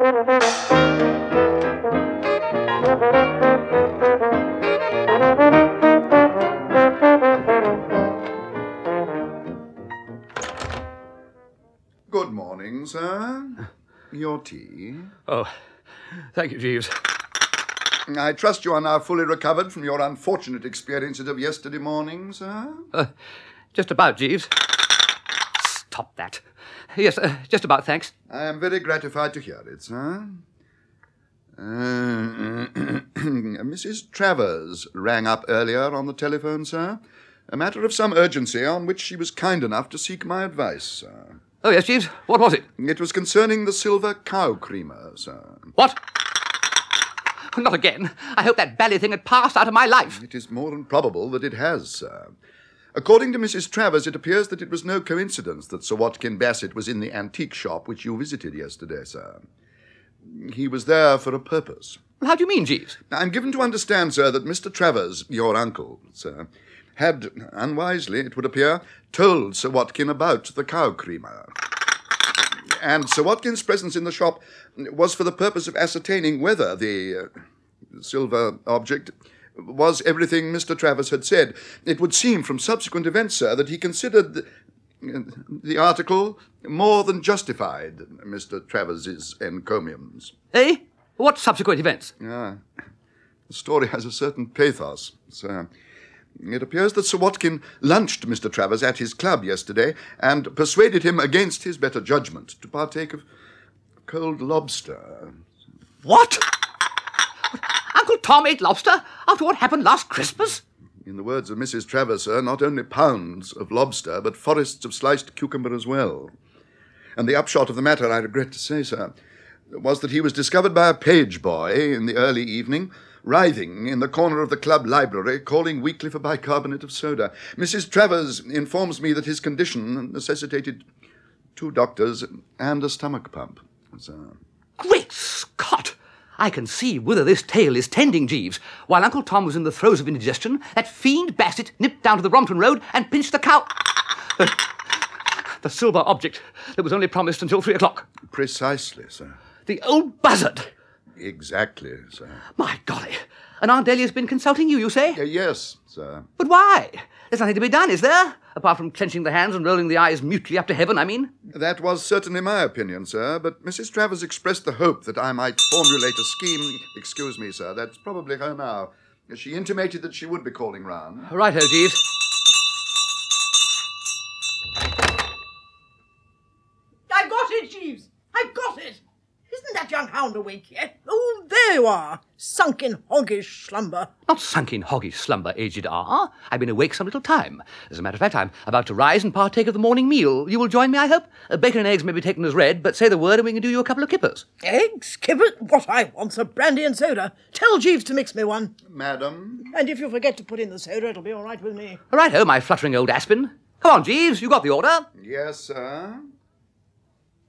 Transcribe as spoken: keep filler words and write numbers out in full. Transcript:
Good morning, sir. Your tea. Oh, thank you, Jeeves. I trust you are now fully recovered from your unfortunate experiences of yesterday morning, sir? Uh, just about, Jeeves. Stop that. Yes, uh, just about, thanks. I am very gratified to hear it, sir. Uh, Missus Travers rang up earlier on the telephone, sir. A matter of some urgency on which she was kind enough to seek my advice, sir. Oh, yes, Jeeves. What was it? It was concerning the silver cow creamer, sir. What? Not again. I hope that bally thing had passed out of my life. It is more than probable that it has, sir. According to Missus Travers, it appears that it was no coincidence that Sir Watkin Bassett was in the antique shop which you visited yesterday, sir. He was there for a purpose. How do you mean, Jeeves? I'm given to understand, sir, that Mister Travers, your uncle, sir, had, unwisely, it would appear, told Sir Watkin about the cow creamer. And Sir Watkin's presence in the shop was for the purpose of ascertaining whether the uh, silver object was everything Mister Travers had said. It would seem from subsequent events, sir, that he considered the, the article more than justified Mister Travers's encomiums. Eh? What subsequent events? Ah, the story has a certain pathos, sir. It appears that Sir Watkin lunched Mister Travers at his club yesterday and persuaded him against his better judgment to partake of cold lobster. What? Uncle Tom ate lobster after what happened last Christmas? In the words of Missus Travers, sir, not only pounds of lobster, but forests of sliced cucumber as well. And the upshot of the matter, I regret to say, sir, was that he was discovered by a page boy in the early evening, writhing in the corner of the club library, calling weakly for bicarbonate of soda. Missus Travers informs me that his condition necessitated two doctors and a stomach pump, sir. Great Scott! I can see whither this tale is tending, Jeeves. While Uncle Tom was in the throes of indigestion, that fiend Bassett nipped down to the Rompton Road and pinched the cow... The, the silver object that was only promised until three o'clock. Precisely, sir. The old buzzard! Exactly, sir. My golly. And Aunt Dahlia's been consulting you, you say? Uh, yes, sir. But why? There's nothing to be done, is there? Apart from clenching the hands and rolling the eyes mutely up to heaven, I mean. That was certainly my opinion, sir, but Missus Travers expressed the hope that I might formulate a scheme... Excuse me, sir, that's probably her now. She intimated that she would be calling round. Right-ho, Jeeves. I've got it, Jeeves! I've got it! Isn't that young hound awake yet? Oh, there you are, sunk in hoggish slumber. Not sunk in hoggish slumber, aged R. I've been awake some little time. As a matter of fact, I'm about to rise and partake of the morning meal. You will join me, I hope? Uh, bacon and eggs may be taken as read, but say the word and we can do you a couple of kippers. Eggs? Kippers? What I want's a brandy and soda. Tell Jeeves to mix me one. Madam? And if you forget to put in the soda, it'll be all right with me. Right-ho, my fluttering old Aspin. Come on, Jeeves, you got the order. Yes, sir.